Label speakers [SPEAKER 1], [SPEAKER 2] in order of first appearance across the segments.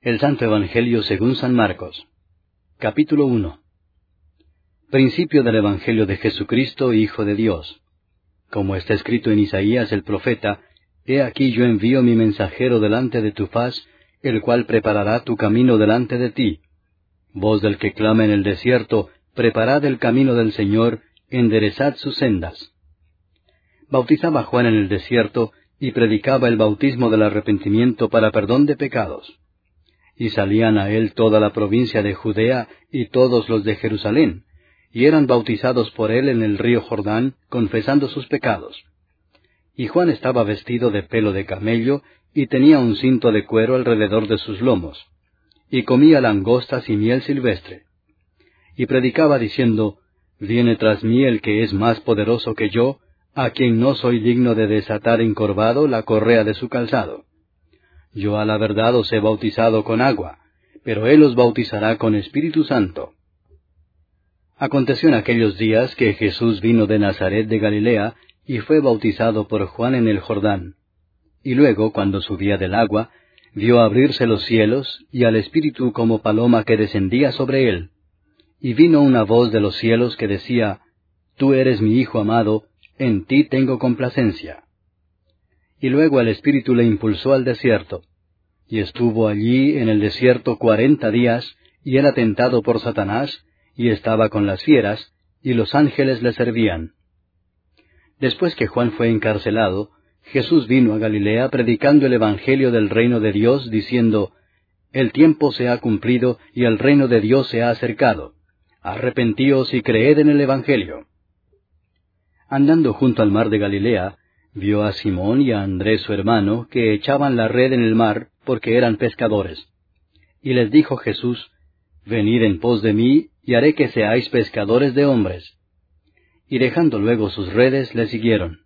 [SPEAKER 1] El Santo Evangelio según San Marcos. Capítulo 1. Principio del Evangelio de Jesucristo, Hijo de Dios. Como está escrito en Isaías el profeta, He aquí yo envío mi mensajero delante de tu faz, el cual preparará tu camino delante de ti. Voz del que clama en el desierto, preparad el camino del Señor, enderezad sus sendas. Bautizaba Juan en el desierto, y predicaba el bautismo del arrepentimiento para perdón de pecados. Y salían a él toda la provincia de Judea y todos los de Jerusalén, y eran bautizados por él en el río Jordán, confesando sus pecados. Y Juan estaba vestido de pelo de camello, y tenía un cinto de cuero alrededor de sus lomos, y comía langostas y miel silvestre. Y predicaba diciendo, Viene tras mí el que es más poderoso que yo, a quien no soy digno de desatar encorvado la correa de su calzado. Yo a la verdad os he bautizado con agua, pero él os bautizará con Espíritu Santo. Aconteció en aquellos días que Jesús vino de Nazaret de Galilea, y fue bautizado por Juan en el Jordán. Y luego, cuando subía del agua, vio abrirse los cielos, y al Espíritu como paloma que descendía sobre él. Y vino una voz de los cielos que decía, Tú eres mi Hijo amado, en ti tengo complacencia. Y luego el Espíritu le impulsó al desierto. Y estuvo allí en el desierto 40 días, y era tentado por Satanás, y estaba con las fieras, y los ángeles le servían. Después que Juan fue encarcelado, Jesús vino a Galilea predicando el Evangelio del reino de Dios, diciendo, El tiempo se ha cumplido, y el reino de Dios se ha acercado. Arrepentíos y creed en el Evangelio. Andando junto al mar de Galilea, vio a Simón y a Andrés su hermano, que echaban la red en el mar, porque eran pescadores. Y les dijo Jesús, Venid en pos de mí, y haré que seáis pescadores de hombres. Y dejando luego sus redes, le siguieron.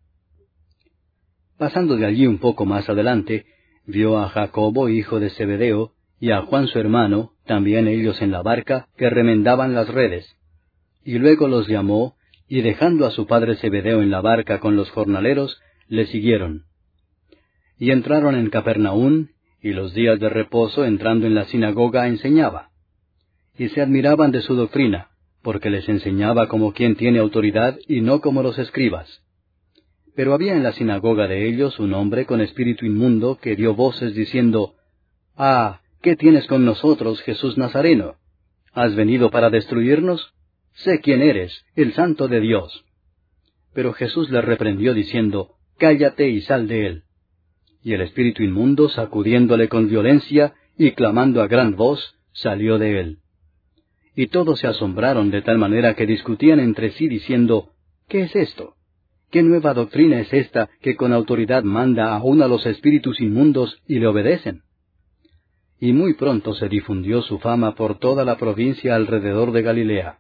[SPEAKER 1] Pasando de allí un poco más adelante, vio a Jacobo, hijo de Zebedeo, y a Juan su hermano, también ellos en la barca, que remendaban las redes. Y luego los llamó, y dejando a su padre Zebedeo en la barca con los jornaleros, le siguieron. Y entraron en Capernaum, y los días de reposo entrando en la sinagoga enseñaba. Y se admiraban de su doctrina, porque les enseñaba como quien tiene autoridad y no como los escribas. Pero había en la sinagoga de ellos un hombre con espíritu inmundo que dio voces diciendo, Ah, ¿qué tienes con nosotros, Jesús Nazareno? ¿Has venido para destruirnos? Sé quién eres, el Santo de Dios. Pero Jesús le reprendió diciendo, Cállate y sal de él. Y el espíritu inmundo, sacudiéndole con violencia y clamando a gran voz, salió de él. Y todos se asombraron de tal manera que discutían entre sí diciendo, ¿Qué es esto? ¿Qué nueva doctrina es esta que con autoridad manda aún a los espíritus inmundos y le obedecen? Y muy pronto se difundió su fama por toda la provincia alrededor de Galilea.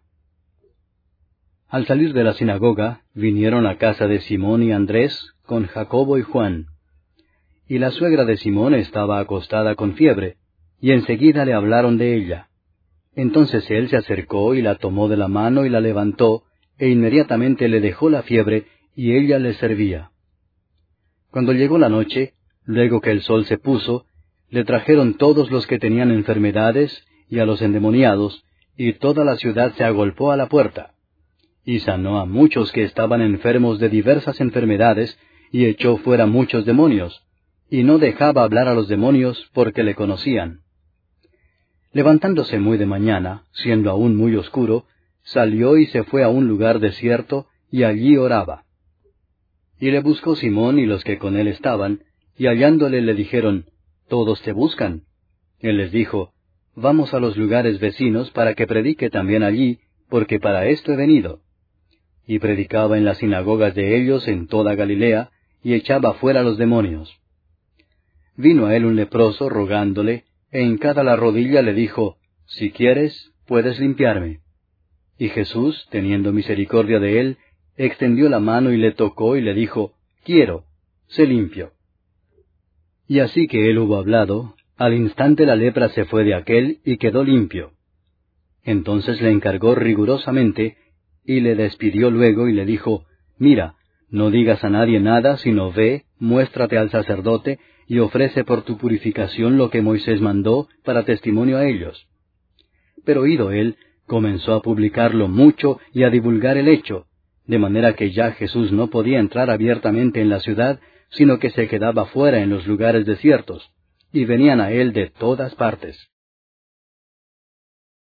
[SPEAKER 1] Al salir de la sinagoga, vinieron a casa de Simón y Andrés, con Jacobo y Juan. Y la suegra de Simón estaba acostada con fiebre, y enseguida le hablaron de ella. Entonces él se acercó y la tomó de la mano y la levantó, e inmediatamente le dejó la fiebre, y ella le servía. Cuando llegó la noche, luego que el sol se puso, le trajeron todos los que tenían enfermedades, y a los endemoniados, y toda la ciudad se agolpó a la puerta. Y sanó a muchos que estaban enfermos de diversas enfermedades, y echó fuera muchos demonios, y no dejaba hablar a los demonios porque le conocían. Levantándose muy de mañana, siendo aún muy oscuro, salió y se fue a un lugar desierto, y allí oraba. Y le buscó Simón y los que con él estaban, y hallándole le dijeron, Todos te buscan. Él les dijo, Vamos a los lugares vecinos para que predique también allí, porque para esto he venido. Y predicaba en las sinagogas de ellos en toda Galilea, y echaba fuera los demonios. Vino a él un leproso rogándole, e hincada la rodilla le dijo, Si quieres, puedes limpiarme. Y Jesús, teniendo misericordia de él, extendió la mano y le tocó y le dijo, Quiero, sé limpio. Y así que él hubo hablado, al instante la lepra se fue de aquél y quedó limpio. Entonces le encargó rigurosamente, y le despidió luego y le dijo, Mira, no digas a nadie nada, sino ve, muéstrate al sacerdote, y ofrece por tu purificación lo que Moisés mandó para testimonio a ellos. Pero oído él, comenzó a publicarlo mucho y a divulgar el hecho, de manera que ya Jesús no podía entrar abiertamente en la ciudad, sino que se quedaba fuera en los lugares desiertos, y venían a él de todas partes.